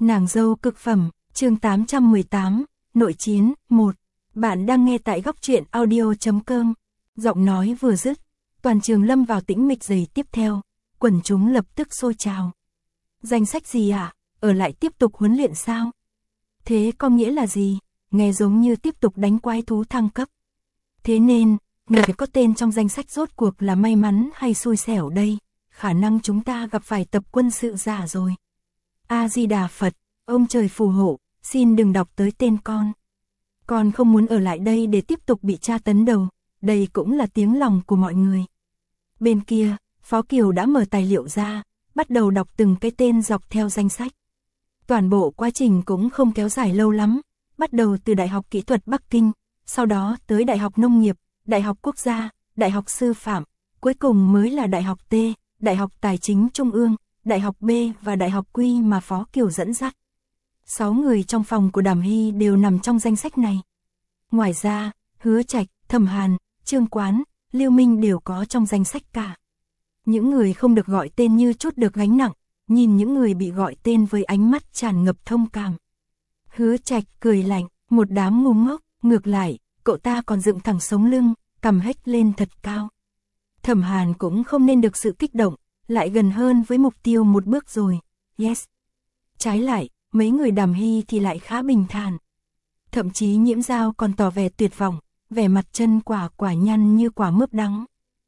Nàng dâu cực phẩm, chương 818, nội chiến, 1. Bạn đang nghe tại góc truyện audio.com. Giọng nói vừa dứt, toàn trường lâm vào tĩnh mịch giây tiếp theo, quần chúng lập tức xôi trào. Danh sách gì ạ? Ở lại tiếp tục huấn luyện sao? Thế có nghĩa là gì? Nghe giống như tiếp tục đánh quái thú thăng cấp. Thế nên, người có tên trong danh sách rốt cuộc là may mắn hay xui xẻo đây? Khả năng chúng ta gặp phải tập quân sự giả rồi. A-di-đà Phật, ông trời phù hộ, xin đừng đọc tới tên con. Con không muốn ở lại đây để tiếp tục bị tra tấn đầu, đây cũng là tiếng lòng của mọi người. Bên kia, Phó Kiều đã mở tài liệu ra, bắt đầu đọc từng cái tên dọc theo danh sách. Toàn bộ quá trình cũng không kéo dài lâu lắm, bắt đầu từ Đại học Kỹ thuật Bắc Kinh, sau đó tới Đại học Nông nghiệp, Đại học Quốc gia, Đại học Sư phạm, cuối cùng mới là Đại học T, Đại học Tài chính Trung ương, Đại học B và Đại học Q mà Phó Kiều dẫn dắt. 6 người trong phòng của Đàm Hy đều nằm trong danh sách này. Ngoài ra, Hứa Trạch, Thẩm Hàn, Trương Quán, Lưu Minh đều có trong danh sách cả. Những người không được gọi tên như chút được gánh nặng, nhìn những người bị gọi tên với ánh mắt tràn ngập thông cảm. Hứa Trạch cười lạnh, một đám ngu ngốc, ngược lại, cậu ta còn dựng thẳng sống lưng, cằm hếch lên thật cao. Thẩm Hàn cũng không nên được sự kích động, lại gần hơn với mục tiêu một bước rồi, yes. Trái lại, mấy người Đàm Hy thì lại khá bình thản. Thậm chí Nhiễm Dao còn tỏ vẻ tuyệt vọng, vẻ mặt chân quả nhăn như quả mướp đắng.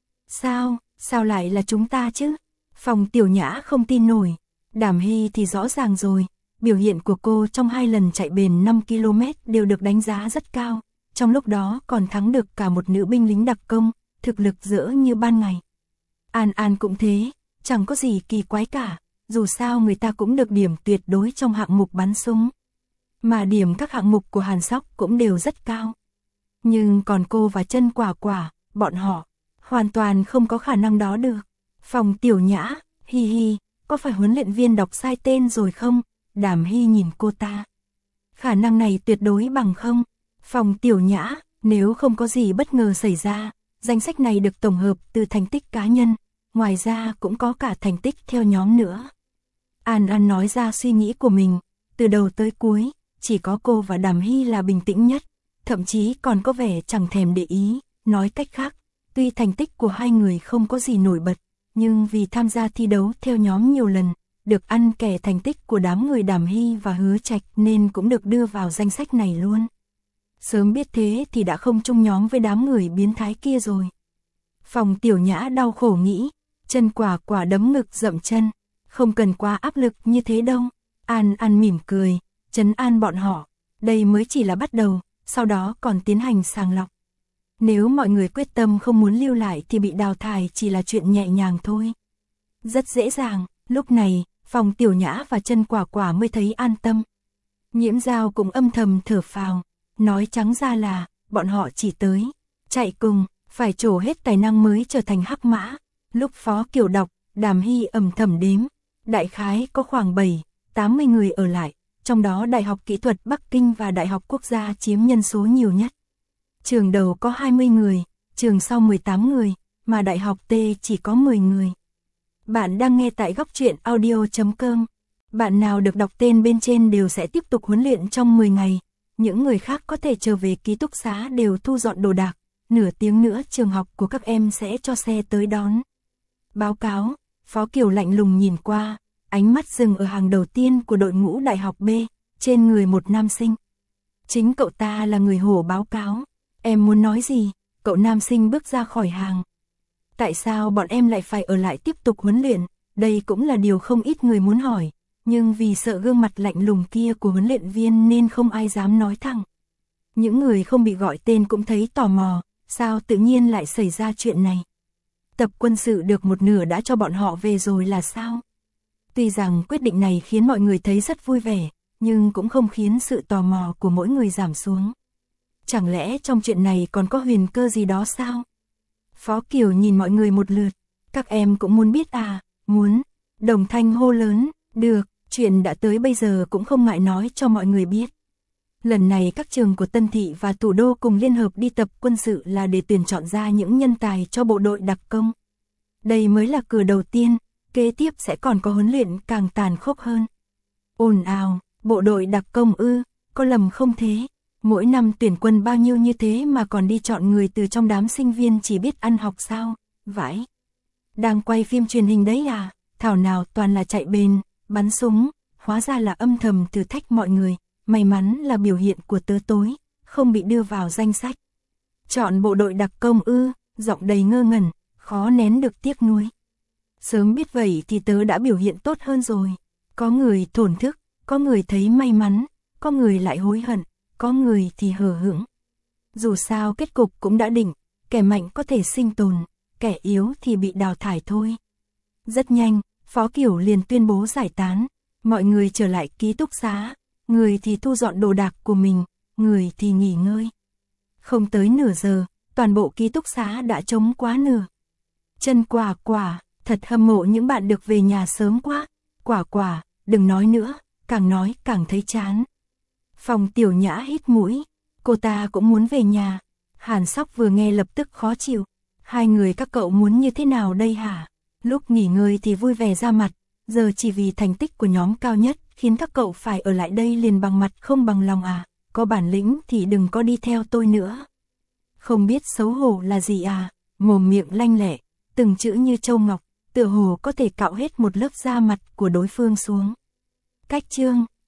Sao lại là chúng ta chứ? Phòng Tiểu Nhã không tin nổi. Đàm Hy thì rõ ràng rồi, biểu hiện của cô trong 2 lần chạy bền 5 km đều được đánh giá rất cao, trong lúc đó còn thắng được cả một nữ binh lính đặc công, thực lực rỡ như ban ngày. An cũng thế, chẳng có gì kỳ quái cả, dù sao người ta cũng được điểm tuyệt đối trong hạng mục bắn súng. Mà điểm các hạng mục của Hàn Sóc cũng đều rất cao. Nhưng còn cô và Chân Quả, bọn họ hoàn toàn không có khả năng đó được. Phòng Tiểu Nhã, hi, có phải huấn luyện viên đọc sai tên rồi không? Đàm Hy nhìn cô ta. Khả năng này tuyệt đối bằng không? Phòng Tiểu Nhã, nếu không có gì bất ngờ xảy ra, danh sách này được tổng hợp từ thành tích cá nhân, ngoài ra cũng có cả thành tích theo nhóm nữa. An nói ra suy nghĩ của mình, từ đầu tới cuối, chỉ có cô và Đàm Hy là bình tĩnh nhất, thậm chí còn có vẻ chẳng thèm để ý, nói cách khác, tuy thành tích của hai người không có gì nổi bật, nhưng vì tham gia thi đấu theo nhóm nhiều lần, được ăn kẻ thành tích của đám người Đàm Hy và Hứa Trạch nên cũng được đưa vào danh sách này luôn. Sớm biết thế thì đã không chung nhóm với đám người biến thái kia rồi. Phòng Tiểu Nhã đau khổ nghĩ, Chân Quả đấm ngực dậm chân, không cần quá áp lực như thế đâu. An mỉm cười, trấn an bọn họ, đây mới chỉ là bắt đầu, sau đó còn tiến hành sàng lọc. Nếu mọi người quyết tâm không muốn lưu lại thì bị đào thải chỉ là chuyện nhẹ nhàng thôi. Rất dễ dàng, lúc này, Phòng Tiểu Nhã và Chân Quả mới thấy an tâm. Nhiễm Dao cũng âm thầm thở phào, nói trắng ra là, bọn họ chỉ tới chạy cùng, phải trổ hết tài năng mới trở thành hắc mã. Lúc Phó Kiều đọc, Đàm Hy âm thầm đếm, đại khái có khoảng 7-80 người ở lại, trong đó Đại học Kỹ thuật Bắc Kinh và Đại học Quốc gia chiếm nhân số nhiều nhất. Trường đầu có 20 người, trường sau 18 người, mà Đại học T chỉ có 10 người. Bạn đang nghe tại góc truyện audio.com. Bạn nào được đọc tên bên trên đều sẽ tiếp tục huấn luyện trong 10 ngày. Những người khác có thể trở về ký túc xá đều thu dọn đồ đạc. Nửa tiếng nữa trường học của các em sẽ cho xe tới đón. Báo cáo, Phó Kiều lạnh lùng nhìn qua, ánh mắt dừng ở hàng đầu tiên của đội ngũ Đại học B, trên người một nam sinh. Chính cậu ta là người hổ báo cáo. Em muốn nói gì? Cậu nam sinh bước ra khỏi hàng. Tại sao bọn em lại phải ở lại tiếp tục huấn luyện? Đây cũng là điều không ít người muốn hỏi, nhưng vì sợ gương mặt lạnh lùng kia của huấn luyện viên nên không ai dám nói thẳng. Những người không bị gọi tên cũng thấy tò mò, sao tự nhiên lại xảy ra chuyện này? Tập quân sự được một nửa đã cho bọn họ về rồi là sao? Tuy rằng quyết định này khiến mọi người thấy rất vui vẻ, nhưng cũng không khiến sự tò mò của mỗi người giảm xuống. Chẳng lẽ trong chuyện này còn có huyền cơ gì đó sao? Phó Kiều nhìn mọi người một lượt, các em cũng muốn biết à? Muốn. Đồng thanh hô lớn, được, chuyện đã tới bây giờ cũng không ngại nói cho mọi người biết. Lần này các trường của Tân Thị và Thủ Đô cùng liên hợp đi tập quân sự là để tuyển chọn ra những nhân tài cho bộ đội đặc công. Đây mới là cửa đầu tiên, kế tiếp sẽ còn có huấn luyện càng tàn khốc hơn. Ồn ào, Bộ đội đặc công ư, có lầm không thế? Mỗi năm tuyển quân bao nhiêu như thế mà còn đi chọn người từ trong đám sinh viên chỉ biết ăn học sao? Vãi. Đang quay phim truyền hình đấy à? Thảo nào toàn là chạy bền, bắn súng, hóa ra là âm thầm thử thách mọi người. May mắn là biểu hiện của tớ tối, không bị đưa vào danh sách. Chọn bộ đội đặc công ư, giọng đầy ngơ ngẩn, khó nén được tiếc nuối. Sớm biết vậy thì tớ đã biểu hiện tốt hơn rồi. Có người thổn thức, có người thấy may mắn, có người lại hối hận, có người thì hờ hững. Dù sao kết cục cũng đã định, kẻ mạnh có thể sinh tồn, kẻ yếu thì bị đào thải thôi. Rất nhanh, Phó Kiểu liền tuyên bố giải tán, mọi người trở lại ký túc xá, người thì thu dọn đồ đạc của mình, người thì nghỉ ngơi. Không tới nửa giờ, toàn bộ ký túc xá đã trống quá nửa. Chân Quả Quả, thật hâm mộ những bạn được về nhà sớm quá. Quả Quả, đừng nói nữa, càng nói càng thấy chán. Phòng Tiểu Nhã hít mũi, cô ta cũng muốn về nhà. Hàn Sóc vừa nghe lập tức khó chịu. Hai người các cậu muốn như thế nào đây hả? Lúc nghỉ ngơi thì vui vẻ ra mặt, giờ chỉ vì thành tích của nhóm cao nhất khiến các cậu phải ở lại đây liền bằng mặt không bằng lòng à? Có bản lĩnh thì đừng có đi theo tôi nữa. Không biết xấu hổ là gì à? Mồm miệng lanh lẹ, từng chữ như châu ngọc, tựa hồ có thể cạo hết một lớp da mặt của đối phương xuống. Cách chương